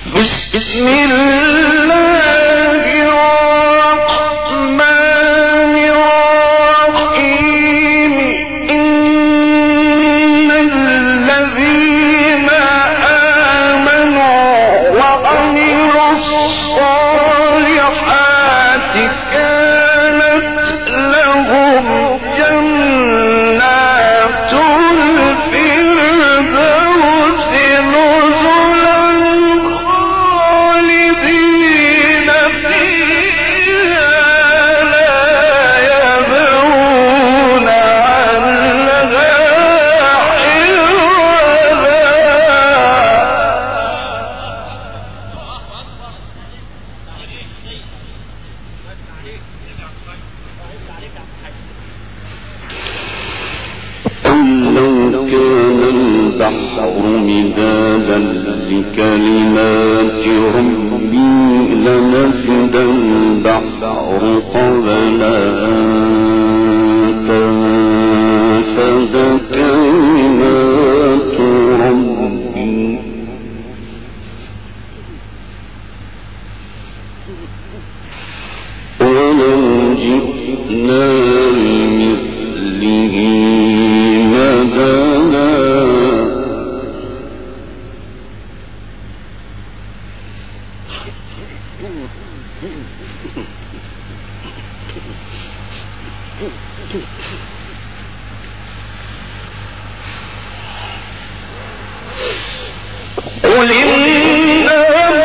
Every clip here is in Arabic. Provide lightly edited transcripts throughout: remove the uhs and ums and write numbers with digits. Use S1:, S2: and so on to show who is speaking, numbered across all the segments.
S1: بسم الله الرحمن الرحيم إن الذين آمنوا وعملوا الصالحات كانت لهم جنات الفردوس نزلا خالدين فيها لا يبغون عنها
S2: البحر مدادا لكلمات ربي لنفد البحر قبل أن تنفد كلمات ربي ولو جئنا بمثله مددا
S1: قل إنما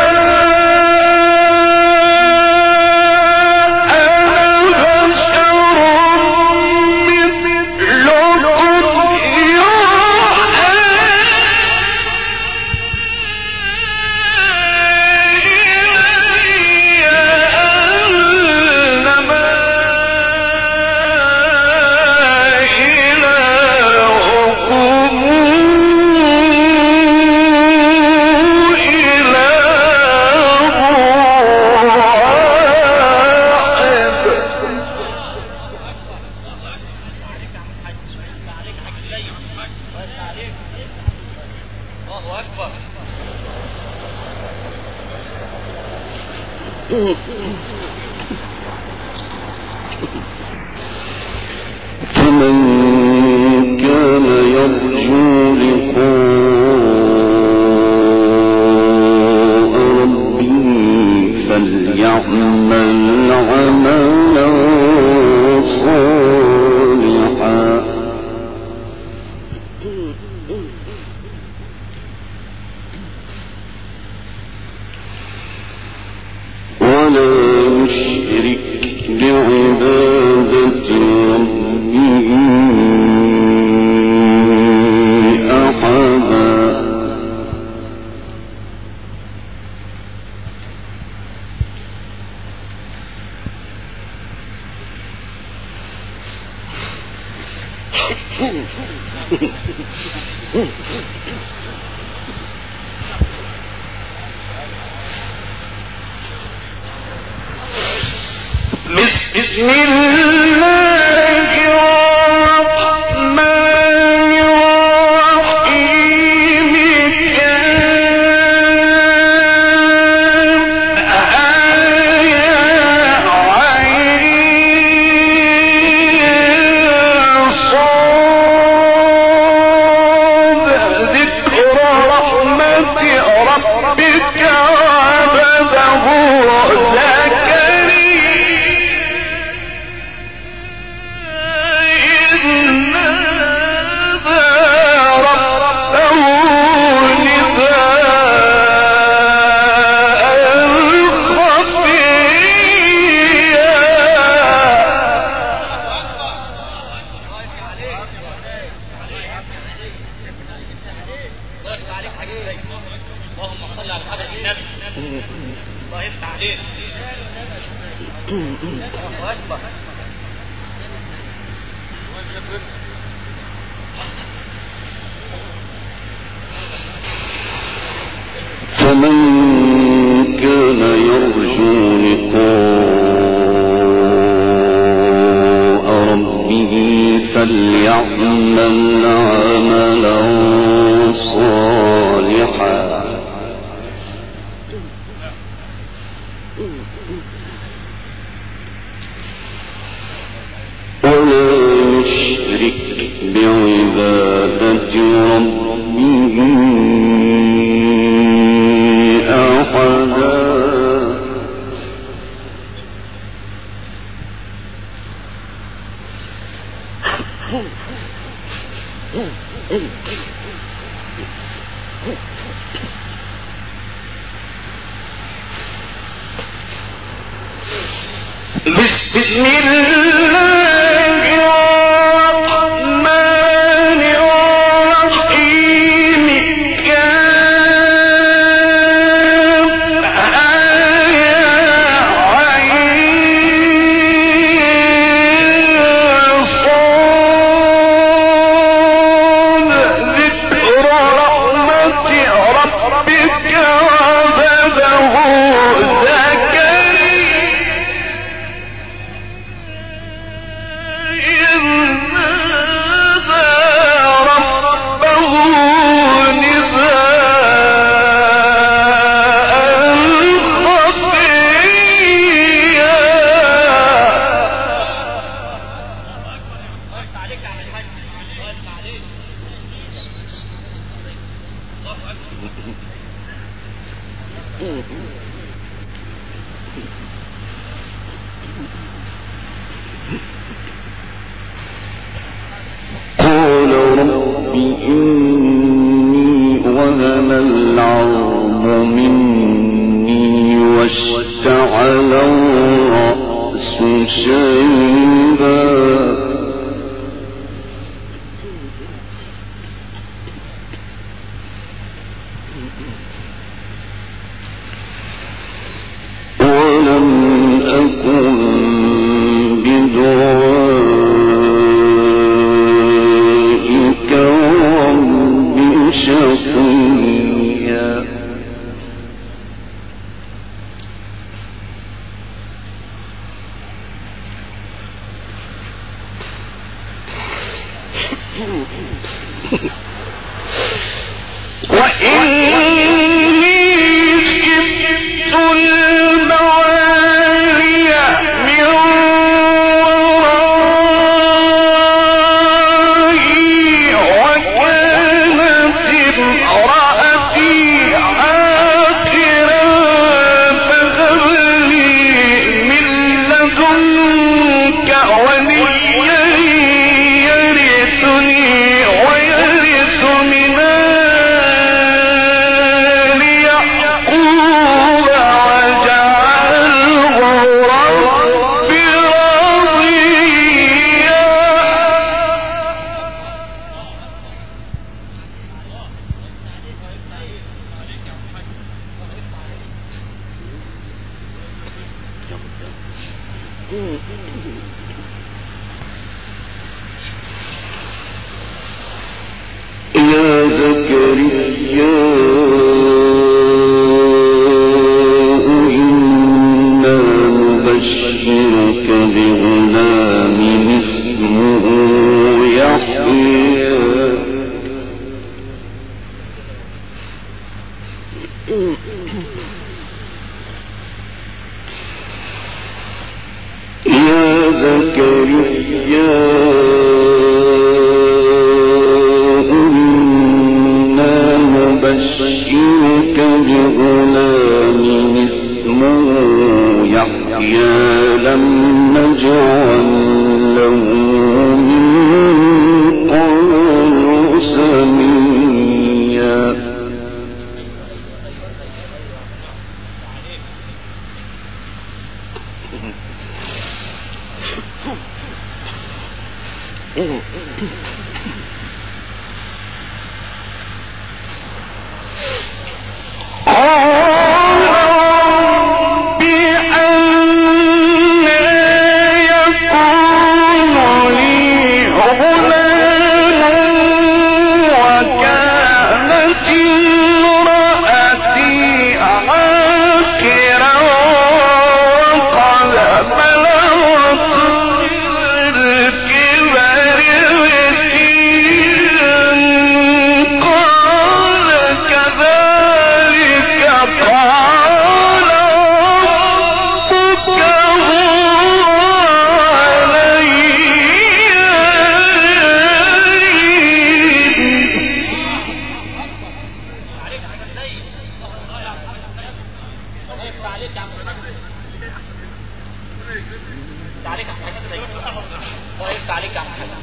S2: فمن كان يرجو لقاء ربه فليعمل عملا صالحا ولا يشرك بعبادة ربه أحدا
S1: بسم الله الرحمن الرحيم ذكر رحمة ربك عبده
S3: اللهم صل على حضرة النبي. الله يفتح عليك. الله أكبر.
S2: فمن كان يرجو لقاء ربه فليعمل عملا صالحا ولا يشرك بعبادة ربه أحدا
S1: بسم الله الرحمن الرحيم ذكر رحمة ربك عبده
S2: قال رب إني وهن العظم مني واشتعل الرأس شيبا ولم أكن بدعائك رب شقيا
S1: وإني خفت الموالي من ورائي وكانت امرأتي عاقرا فهب لي من لدنك وليا يرثني ويرث من آل يعقوب واجعله رب رضيا
S2: يا زكريا إنا نبشرك بغلام اسمه يحيى يا زكريا إنا نبشرك بغلام اسمه يحيى لم نجعل له من قبل سميا
S1: الكبر
S3: تعليق على الحديث السيد. طيب تعليق على الحديث.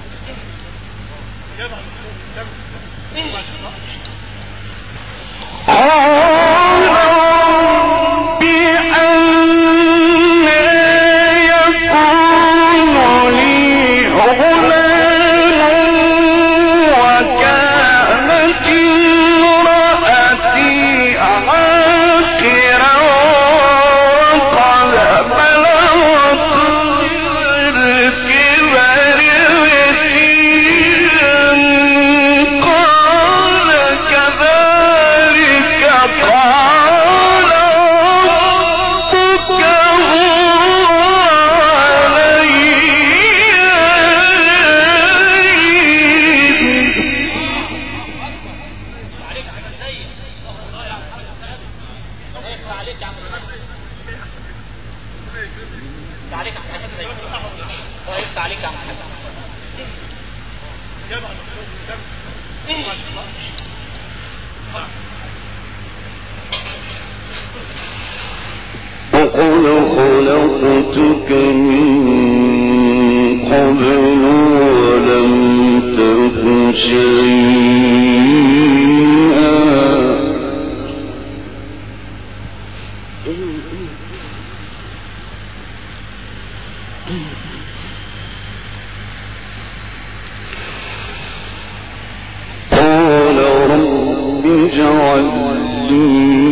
S2: وقد خلقتك من قبل ولم تك شيئا قال رب اجعل لي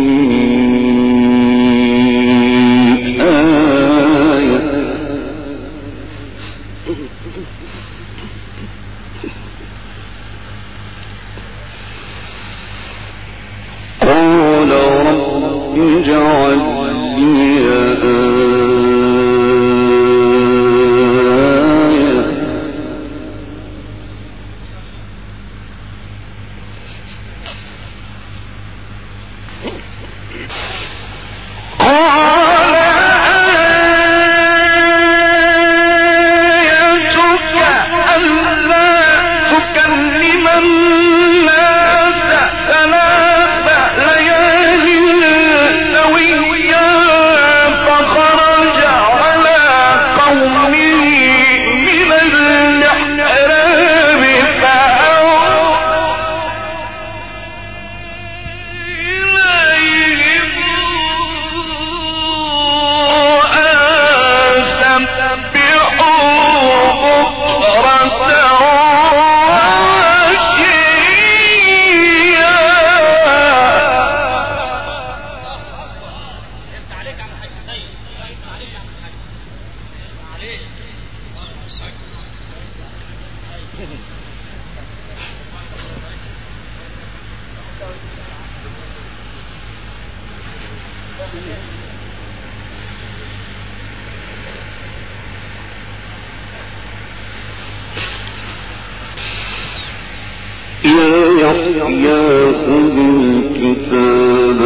S2: يأخذ الكتاب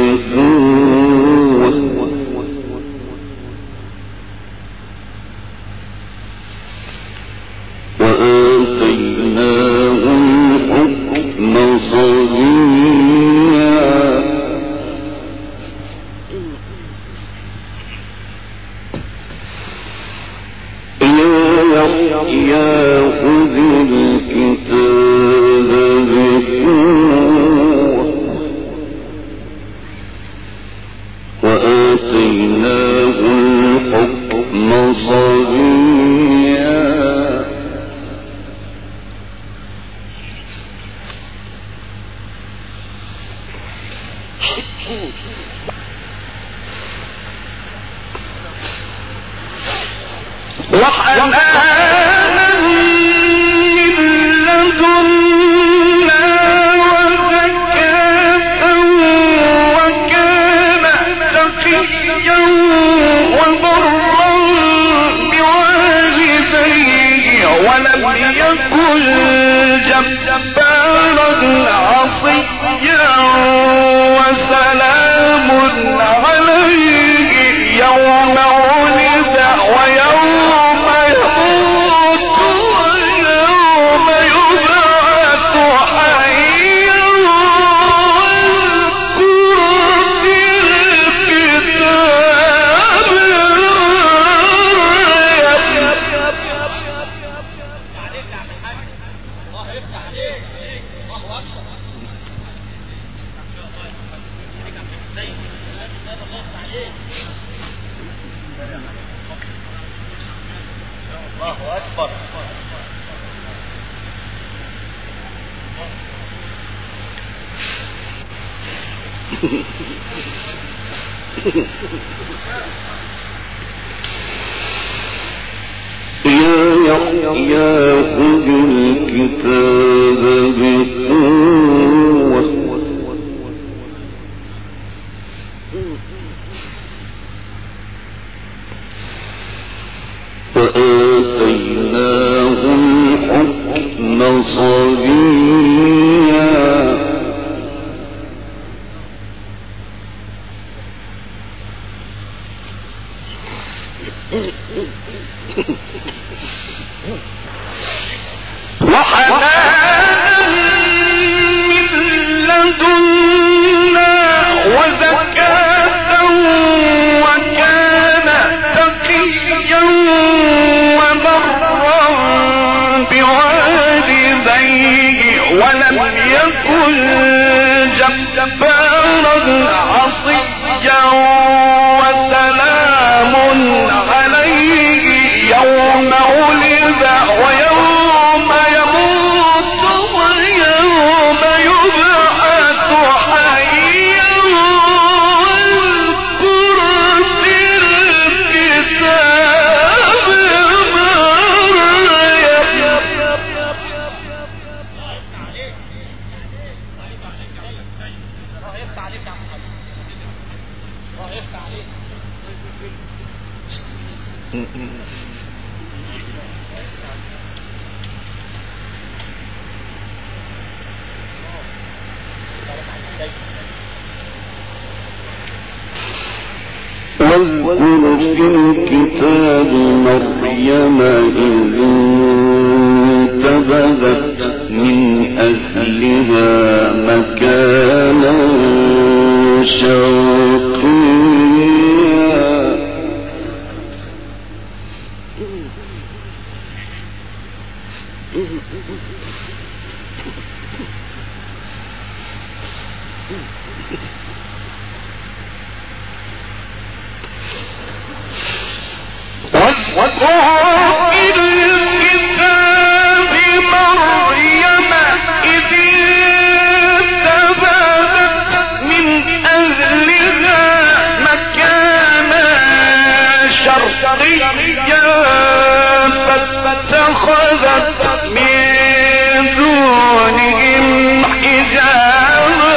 S2: بقوة وآتيناه الحكم صبيا يأخذ الكتاب وآتيناه الحكم صبيا وحنانا من لدنا وزكاة وكان تقيا وبرا بوالديه ولم يكن جبارا عصيا وسلام عليه يوم ولد ويوم يموت
S3: الله أكبر.
S1: يا خذ الكتاب بقوة وآتيناه الحكم صبيا وحنانا من لدنا وزكاة وكان تقيا وبرا بوالديه ولم يكن جبارا عصيا وسلام عليه يوم ولد ويوم يموت ويوم يبعث حيا واذكر في الكتاب واذكر في الكتاب مريم إذ انتبذت من أهلها مكانا شرقيا واذكر في الكتاب مريم إذ انتبذت من أهلها مكانا شرقيا فاتخذت من دونهم حجابا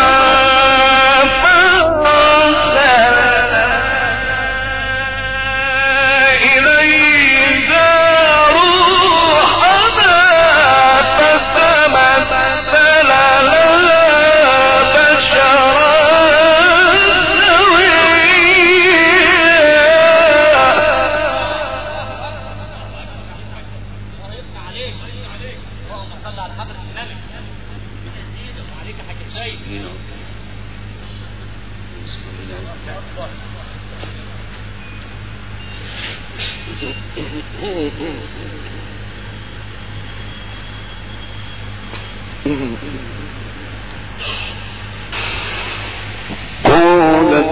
S1: قالت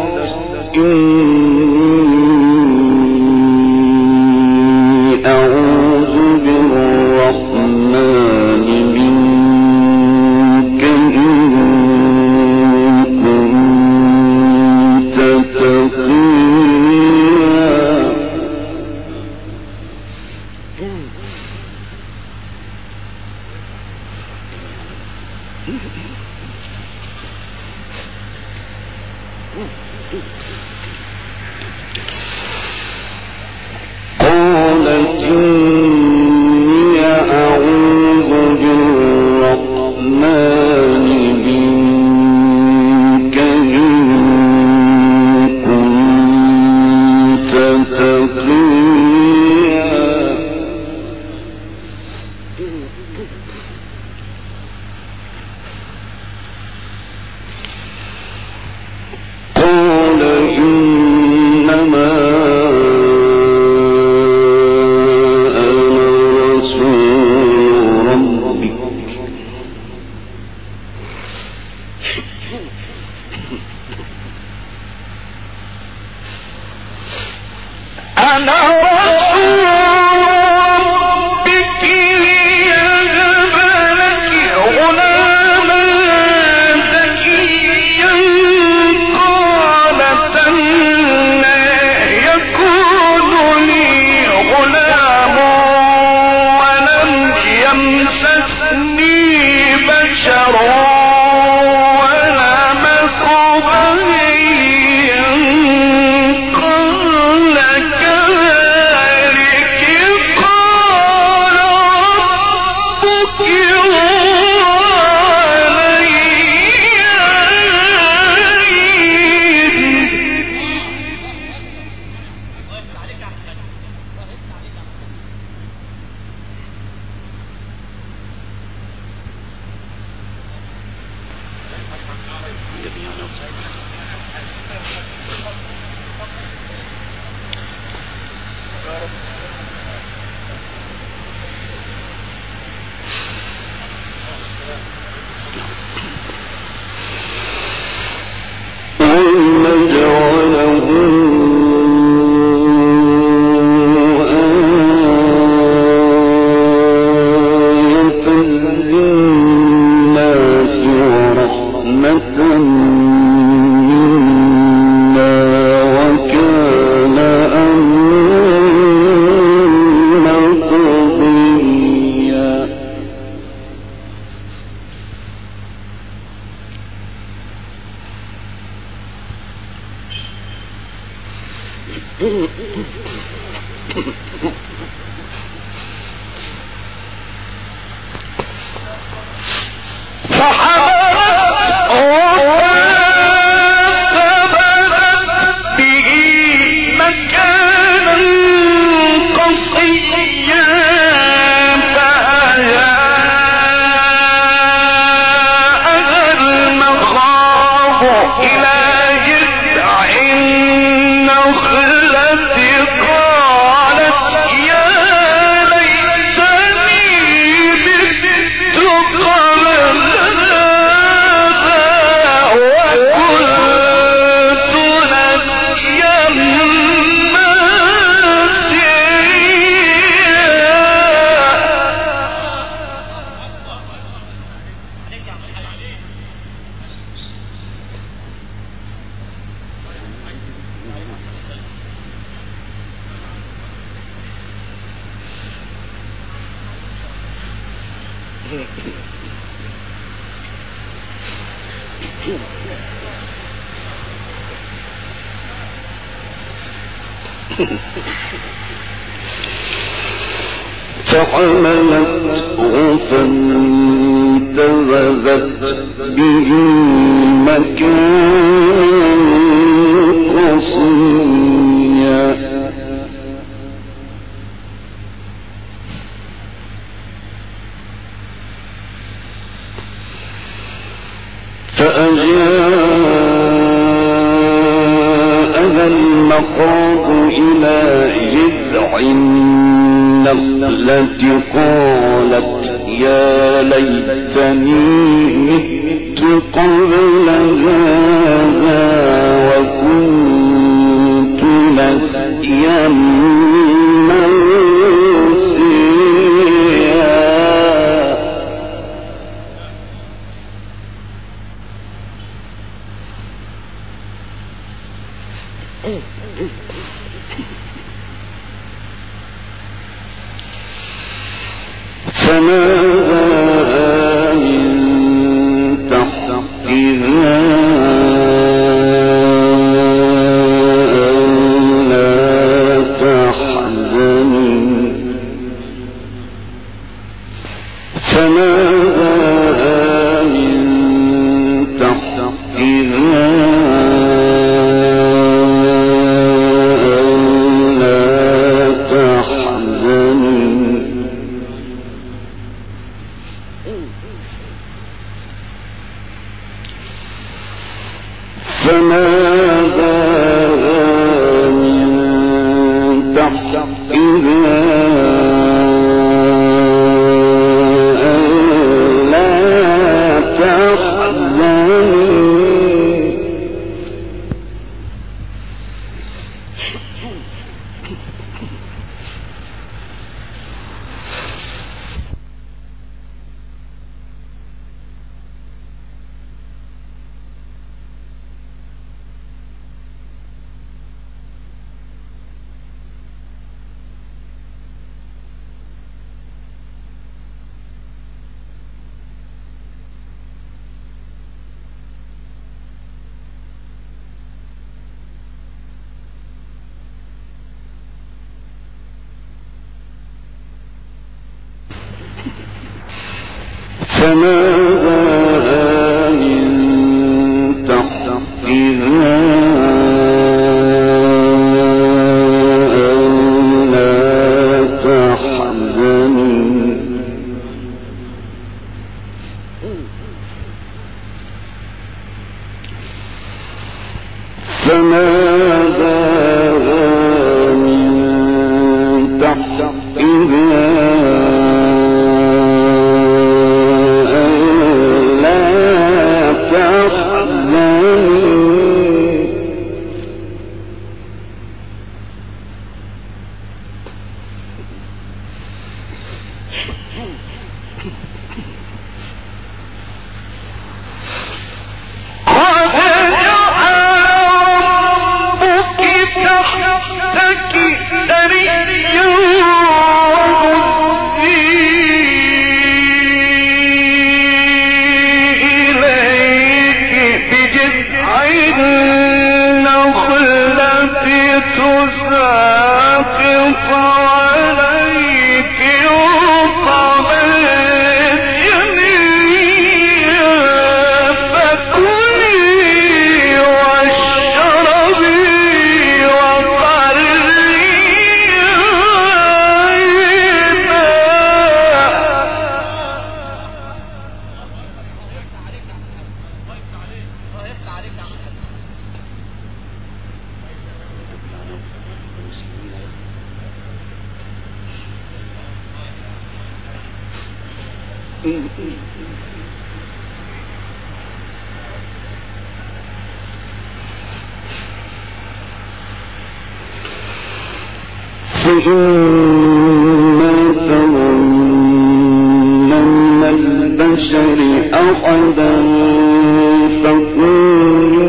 S1: إني أعوذ بالرحمن منك إن كنت تقيا قالت إني أعوذ بالرحمن منك إن كنت تقيا قال إنما فحملته فانتبذت به مكانا قصيا فأجاءها المخاض إلى جذع النخلة قالت يا ليتني مت قبل هذا وكنت نسيا فناداها من تحتها ألا تحزني فناداها من تحتها ألا تحزني فناداها من تحتها ألا تحزني فإما ترين من البشر أحدا فقولي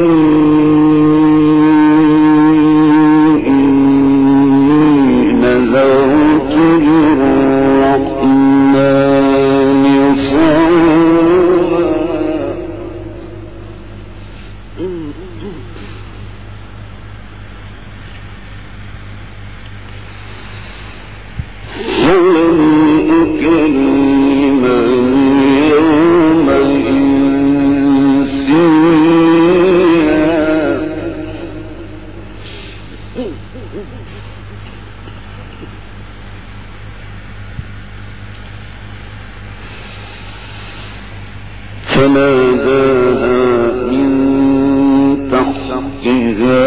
S1: إني نذرت للرحمن صوما فلن أكلم اليوم إنسيا فناداها من تحتها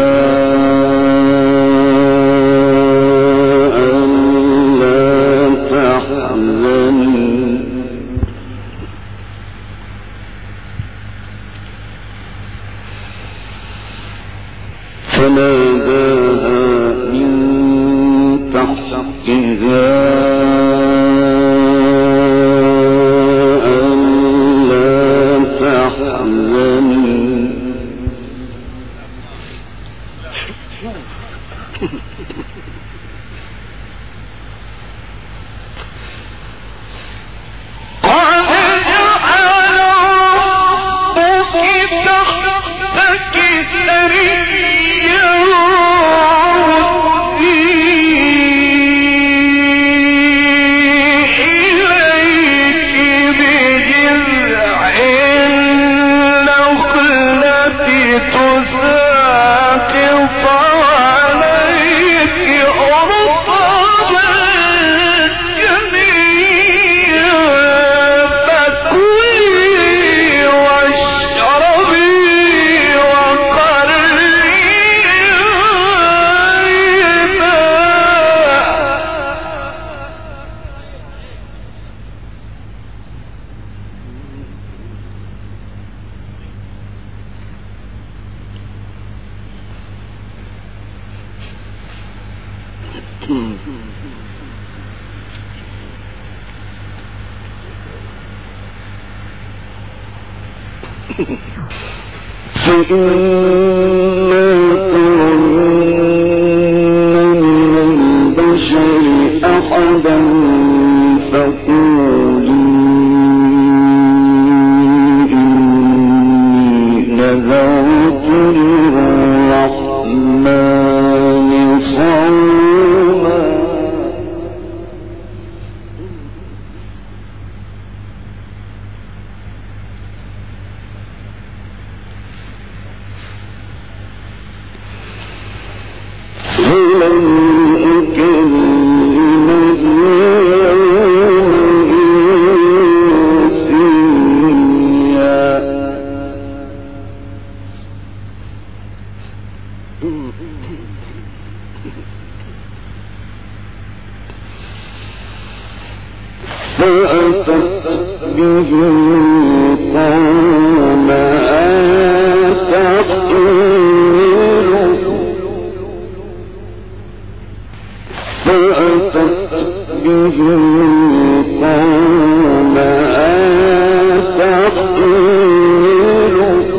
S1: فإما ترين من البشر أحدا فقولي إني نذرت للرحمن صوما فلن أكلم اليوم إنسيا فأتت به قومها تحمله فأتت به قومها تحمله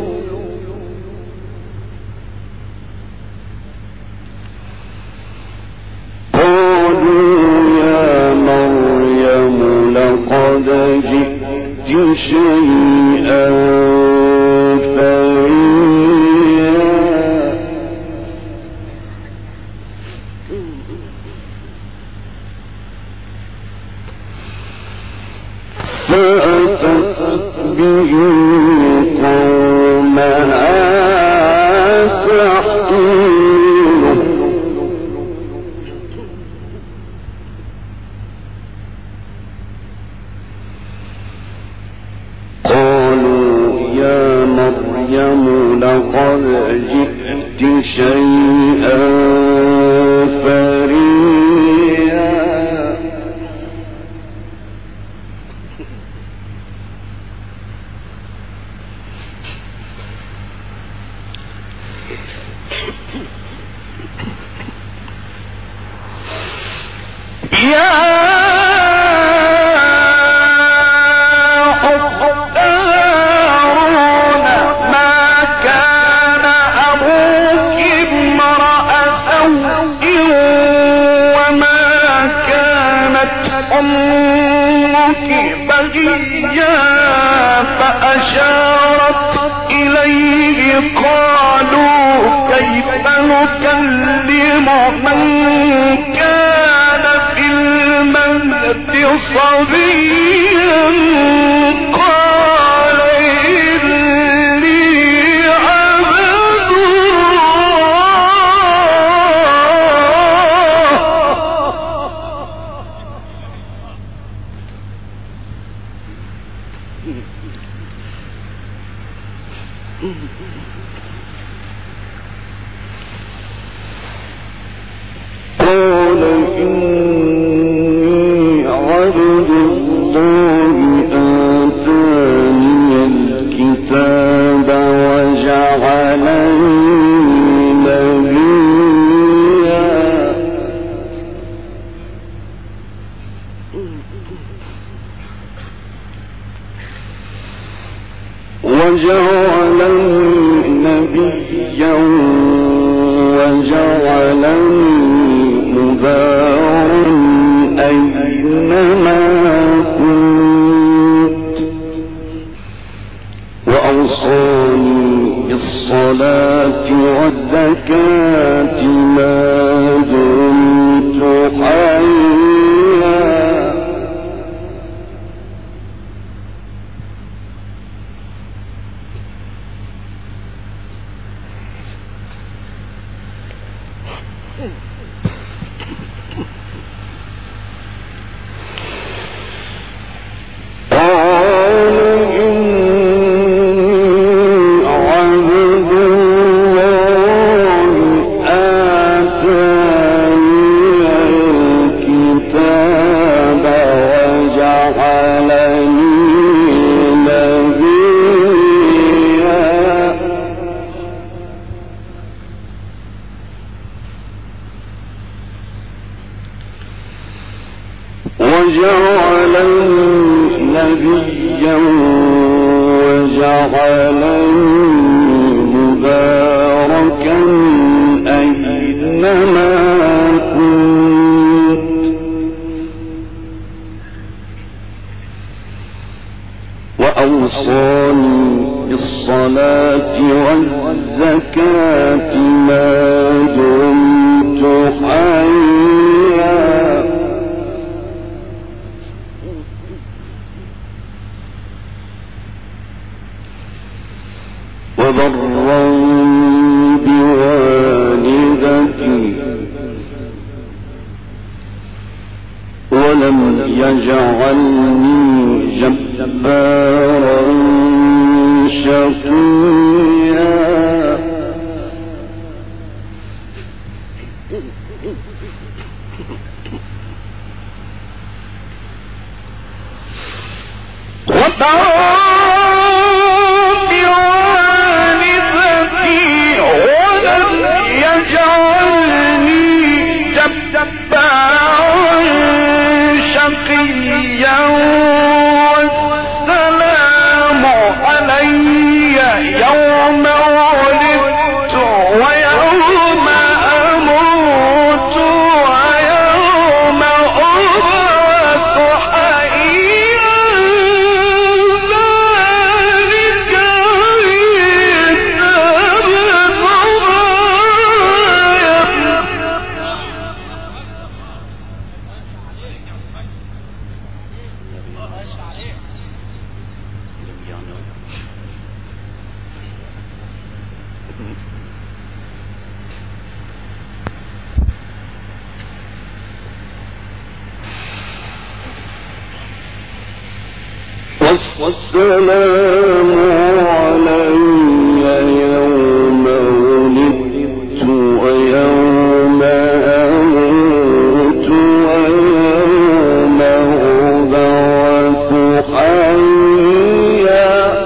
S1: لقد جئت شيئا فريا فأتت به قومها تحمله مريم لقد جئت شيئا فريا
S2: فأشارت إليه قالوا كيف نكلم من كان في المهد صبيا قال إني عبد قال إني عبد الله آتاني الكتاب وجعلني نبيا وجعلني مباركا أينما كنت وأوصاني بالصلاة والزكاة ما دمت حيا نبيا وجعلني مباركا أينما كنت وأوصاني بالصلاة والزكاة ما دمت حيا وبرا بوالدتي
S1: يجعلني جبارا شقيا والسلام علي يوم ولدت ويوم أموت ويوم أبعث حيا ذلك عيسى بن والسلام علي يوم ولدت ويوم أموت ويوم أبعث حيا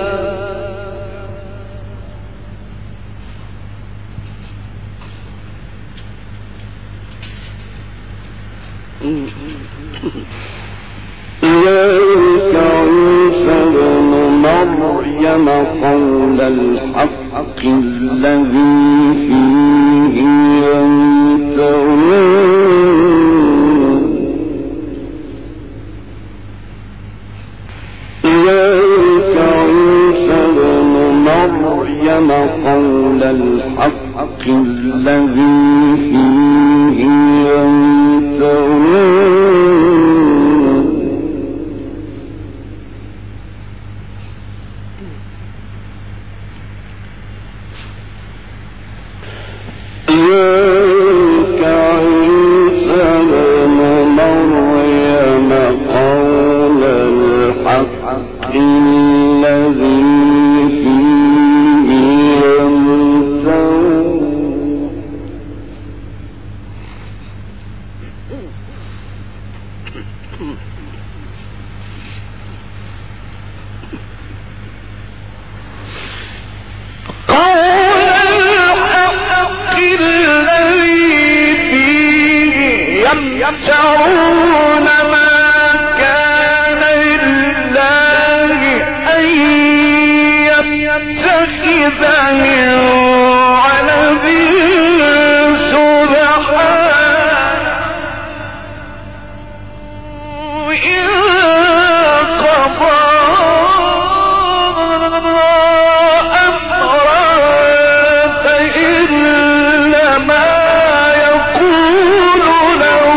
S1: ذلك عيسى بن مريم قول الحق الذي فيه يمترون ذلك عيسى بن مريم قول الحق الذي فيه يمترون يمترون ما كان لله أن يتخذ من ولد سبحانه إن قضى أمرا فإنما يقول له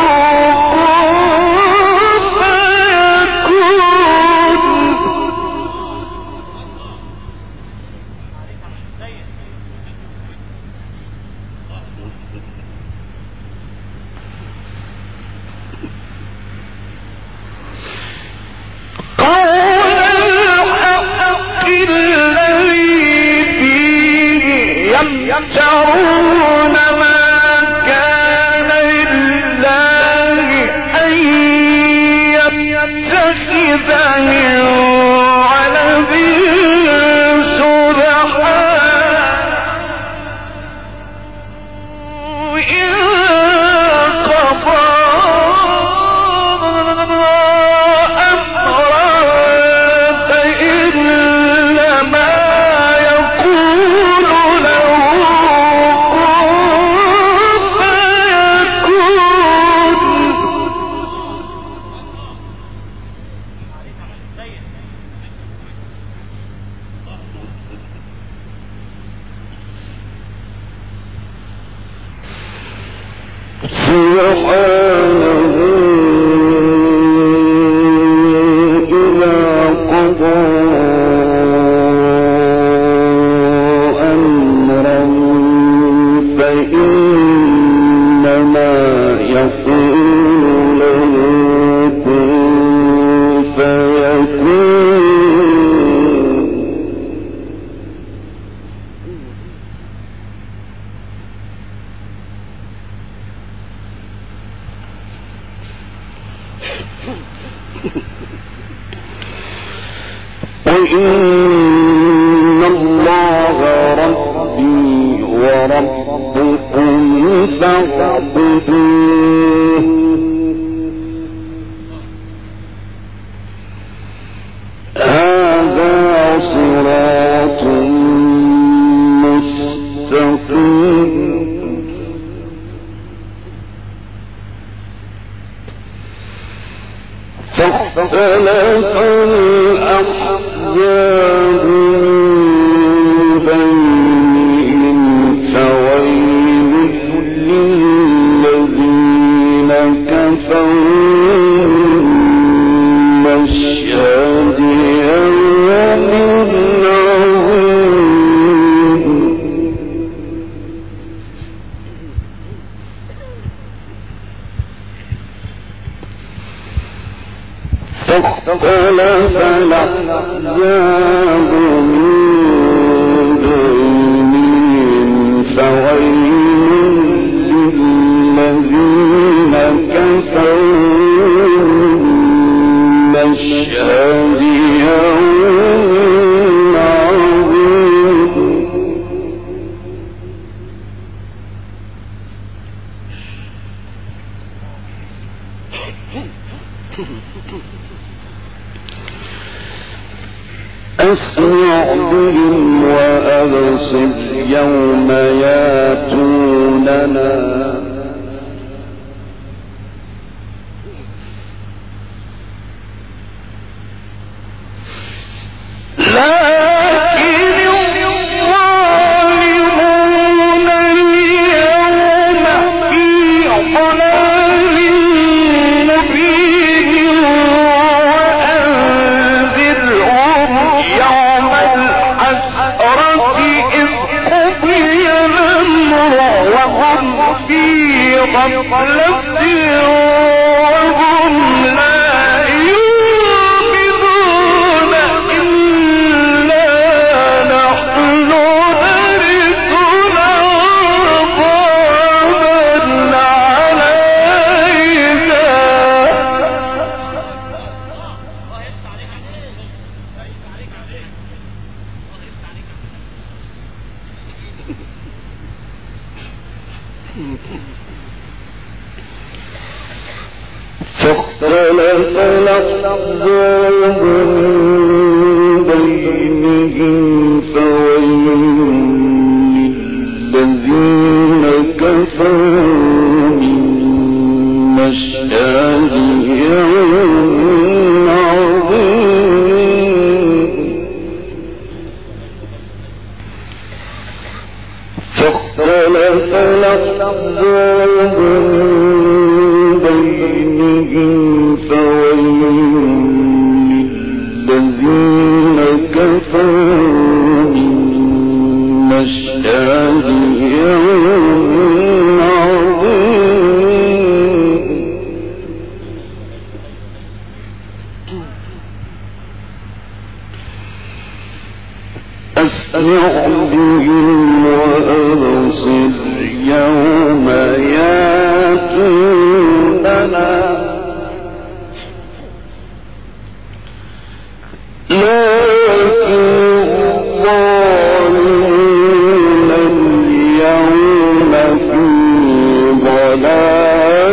S1: يمترون ما كان لله أن يتخذ من ولد سبحانه إن قضى أمرا فإنما يقول له سبحانه إذا قضى أمرا فإنما يقول له كن
S2: إن الله ربي وربكم فاعبدوه هذا صراط مستقيم فاختلف الأحزاب بينهم فويل للذين كفروا مشهد يوم عظيم فاختلف الأحزاب من بينهم فويل للذين كفروا مشهد يوم عظيم أسمع بهم وأبصر يوم ياتوننا وهم لا يؤمنون إلا نحن نرثنا وقوما عليها فاختلف الأحزاب بينهم فويل للذين كفروا من مشهد يوم عظيم فاختلف الأحزاب بينهم فويل للذين كفروا من مشهد يوم عظيم أسمع بهم وأبصر يوم ياتوننا لكن الظالمون اليوم في ضلال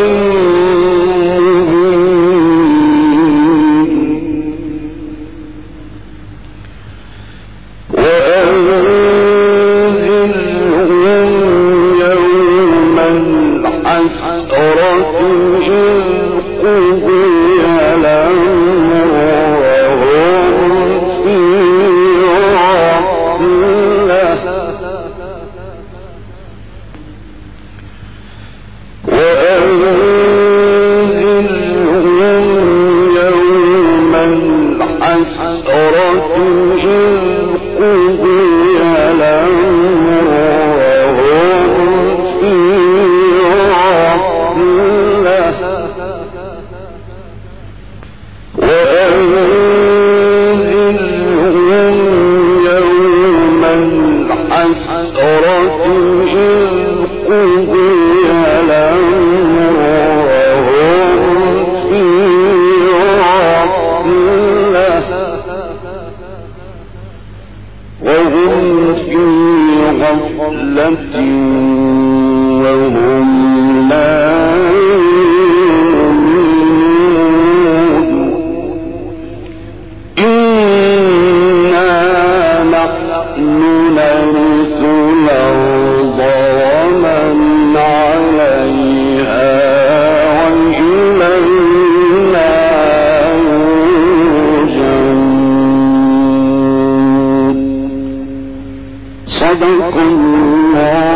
S2: وأنذرهم يوم الحسرة إذ قضي الأمر وهم في غفلة وأنذرهم يوم الحسرة إذ قضي الأمر وهم في غفلة وأنذرهم يوم الحسرة إذ قضي الأمر وهم في غفلة صدق الله